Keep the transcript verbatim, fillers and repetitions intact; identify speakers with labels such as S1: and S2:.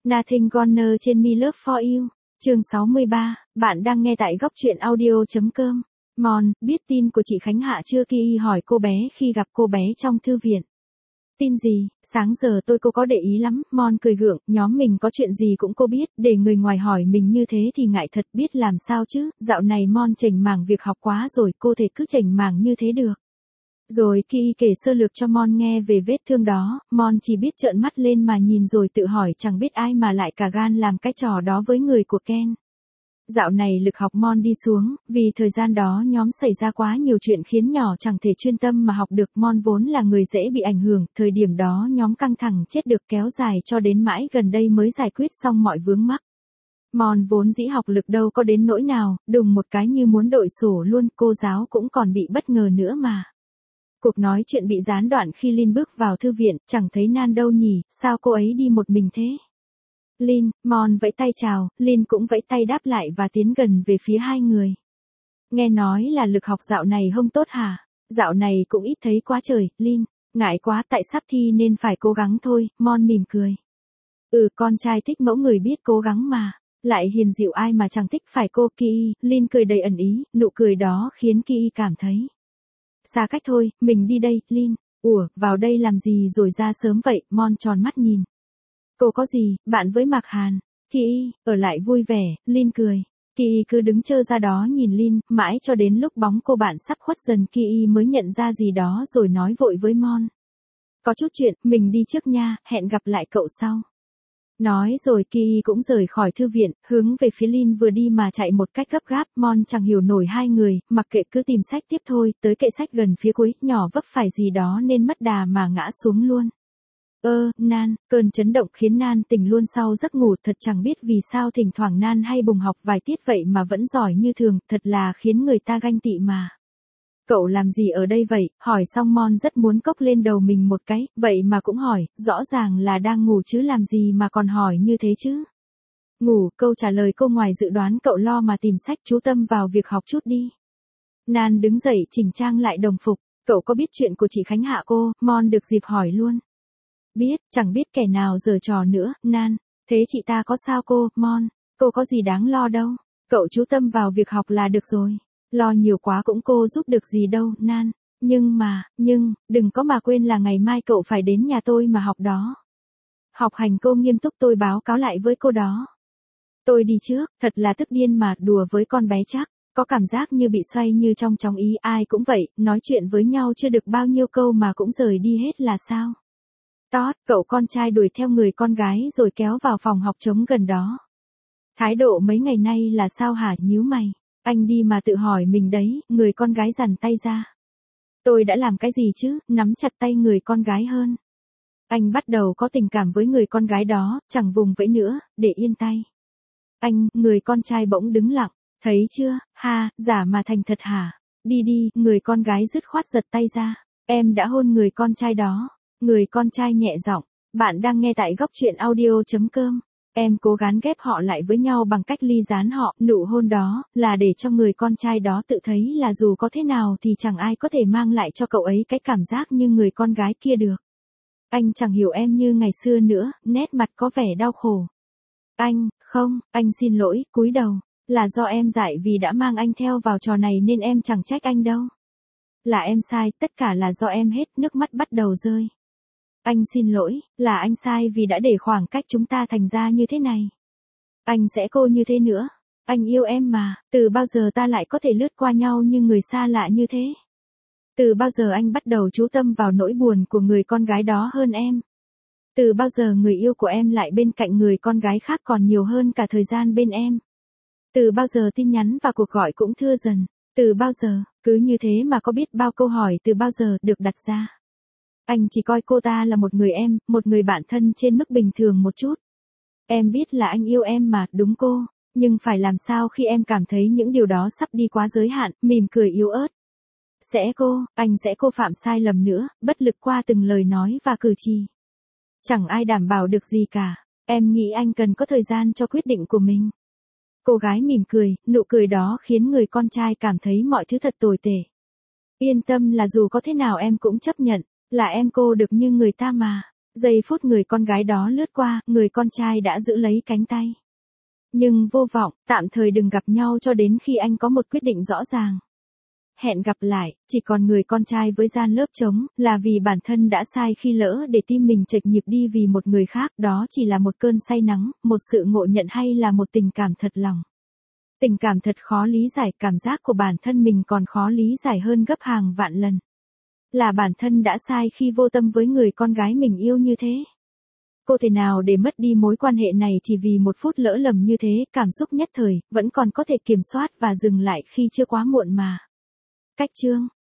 S1: Nothing Gonna Change Me Love For You. Chương sáu mươi ba, bạn đang nghe tại góc truyện audio chấm com. Mon, biết tin của chị Khánh Hạ chưa? Ki hỏi cô bé khi gặp cô bé trong thư viện. Tin gì? Sáng giờ tôi cô có để ý lắm. Mon cười gượng, nhóm mình có chuyện gì cũng cô biết, để người ngoài hỏi mình như thế thì ngại thật, biết làm sao chứ, dạo này Mon chểnh mảng việc học quá rồi, cô thể cứ chểnh mảng như thế được. Rồi Ki kể sơ lược cho Mon nghe về vết thương đó, Mon chỉ biết trợn mắt lên mà nhìn rồi tự hỏi chẳng biết ai mà lại cả gan làm cái trò đó với người của Ken. Dạo này lực học Mon đi xuống, vì thời gian đó nhóm xảy ra quá nhiều chuyện khiến nhỏ chẳng thể chuyên tâm mà học được. Mon vốn là người dễ bị ảnh hưởng, thời điểm đó nhóm căng thẳng chết được kéo dài cho đến mãi gần đây mới giải quyết xong mọi vướng mắc. Mon vốn dĩ học lực đâu có đến nỗi nào, đùng một cái như muốn đội sổ luôn, cô giáo cũng còn bị bất ngờ nữa mà. Cuộc nói chuyện bị gián đoạn khi Lin bước vào thư viện, chẳng thấy Nan đâu nhỉ, sao cô ấy đi một mình thế? Lin, Mon vẫy tay chào, Lin cũng vẫy tay đáp lại và tiến gần về phía hai người. Nghe nói là lực học dạo này không tốt hả? Dạo này cũng ít thấy quá trời, Lin, ngại quá tại sắp thi nên phải cố gắng thôi, Mon mỉm cười. Ừ, con trai thích mẫu người biết cố gắng mà, lại hiền dịu ai mà chẳng thích phải cô Ki, Lin cười đầy ẩn ý, nụ cười đó khiến Ki cảm thấy. Xa cách thôi, mình đi đây, Lin. Ủa, vào đây làm gì rồi ra sớm vậy? Mon tròn mắt nhìn. Cô có gì, bạn với Mạc Hàn. Ki, ở lại vui vẻ, Lin cười. Ki cứ đứng trơ ra đó nhìn Lin, mãi cho đến lúc bóng cô bạn sắp khuất dần Ki mới nhận ra gì đó rồi nói vội với Mon. Có chút chuyện, mình đi trước nha, hẹn gặp lại cậu sau. Nói rồi Ki cũng rời khỏi thư viện, hướng về phía Lin vừa đi mà chạy một cách gấp gáp. Mon chẳng hiểu nổi hai người, mặc kệ cứ tìm sách tiếp thôi, tới kệ sách gần phía cuối, nhỏ vấp phải gì đó nên mất đà mà ngã xuống luôn. Ơ, Nan, cơn chấn động khiến Nan tỉnh luôn sau giấc ngủ, thật chẳng biết vì sao thỉnh thoảng Nan hay bùng học vài tiết vậy mà vẫn giỏi như thường, thật là khiến người ta ganh tị mà. Cậu làm gì ở đây vậy? Hỏi xong Mon rất muốn cốc lên đầu mình một cái, vậy mà cũng hỏi, rõ ràng là đang ngủ chứ làm gì mà còn hỏi như thế chứ? Ngủ, câu trả lời cô ngoài dự đoán, cậu lo mà tìm sách, chú tâm vào việc học chút đi. Nan đứng dậy chỉnh trang lại đồng phục, cậu có biết chuyện của chị Khánh Hạ cô? Mon được dịp hỏi luôn. Biết, chẳng biết kẻ nào giở trò nữa, Nan. Thế chị ta có sao cô? Mon, cô có gì đáng lo đâu. Cậu chú tâm vào việc học là được rồi. Lo nhiều quá cũng cô giúp được gì đâu, Nan. Nhưng mà, nhưng, đừng có mà quên là ngày mai cậu phải đến nhà tôi mà học đó. Học hành cô nghiêm túc, tôi báo cáo lại với cô đó. Tôi đi trước, thật là tức điên mà, đùa với con bé chắc. Có cảm giác như bị xoay như trong chóng ý, ai cũng vậy, nói chuyện với nhau chưa được bao nhiêu câu mà cũng rời đi hết là sao? Tót, cậu con trai đuổi theo người con gái rồi kéo vào phòng học trống gần đó. Thái độ mấy ngày nay là sao hả? Nhíu mày. Anh đi mà tự hỏi mình đấy, người con gái giằng tay ra. Tôi đã làm cái gì chứ, nắm chặt tay người con gái hơn. Anh bắt đầu có tình cảm với người con gái đó, chẳng vùng vẫy nữa, để yên tay. Anh, người con trai bỗng đứng lặng, thấy chưa, ha, giả mà thành thật hả? Đi đi, người con gái dứt khoát giật tay ra. Em đã hôn người con trai đó. Người con trai nhẹ giọng, bạn đang nghe tại góc truyện audio chấm com. Em cố gắng ghép họ lại với nhau bằng cách ly gián họ, nụ hôn đó, là để cho người con trai đó tự thấy là dù có thế nào thì chẳng ai có thể mang lại cho cậu ấy cái cảm giác như người con gái kia được. Anh chẳng hiểu em như ngày xưa nữa, nét mặt có vẻ đau khổ. Anh, không, anh xin lỗi, cúi đầu, là do em dại vì đã mang anh theo vào trò này nên em chẳng trách anh đâu. Là em sai, tất cả là do em hết, nước mắt bắt đầu rơi. Anh xin lỗi, là anh sai vì đã để khoảng cách chúng ta thành ra như thế này. Anh sẽ cô như thế nữa. Anh yêu em mà, từ bao giờ ta lại có thể lướt qua nhau như người xa lạ như thế? Từ bao giờ anh bắt đầu chú tâm vào nỗi buồn của người con gái đó hơn em? Từ bao giờ người yêu của em lại bên cạnh người con gái khác còn nhiều hơn cả thời gian bên em? Từ bao giờ tin nhắn và cuộc gọi cũng thưa dần? Từ bao giờ, cứ như thế mà có biết bao câu hỏi từ bao giờ được đặt ra. Anh chỉ coi cô ta là một người em, một người bạn thân trên mức bình thường một chút. Em biết là anh yêu em mà, đúng cô, nhưng phải làm sao khi em cảm thấy những điều đó sắp đi quá giới hạn, mỉm cười yếu ớt. Sẽ cô, anh sẽ cô phạm sai lầm nữa, bất lực qua từng lời nói và cử chỉ. Chẳng ai đảm bảo được gì cả, em nghĩ anh cần có thời gian cho quyết định của mình. Cô gái mỉm cười, nụ cười đó khiến người con trai cảm thấy mọi thứ thật tồi tệ. Yên tâm là dù có thế nào em cũng chấp nhận. Là em cô được như người ta mà. Giây phút người con gái đó lướt qua, người con trai đã giữ lấy cánh tay. Nhưng vô vọng, tạm thời đừng gặp nhau cho đến khi anh có một quyết định rõ ràng. Hẹn gặp lại, chỉ còn người con trai với gian lớp trống, là vì bản thân đã sai khi lỡ để tim mình chệch nhịp đi vì một người khác, đó chỉ là một cơn say nắng, một sự ngộ nhận hay là một tình cảm thật lòng. Tình cảm thật khó lý giải, cảm giác của bản thân mình còn khó lý giải hơn gấp hàng vạn lần. Là bản thân đã sai khi vô tâm với người con gái mình yêu như thế. Cô thể nào để mất đi mối quan hệ này chỉ vì một phút lỡ lầm như thế, cảm xúc nhất thời, vẫn còn có thể kiểm soát và dừng lại khi chưa quá muộn mà. Cách chương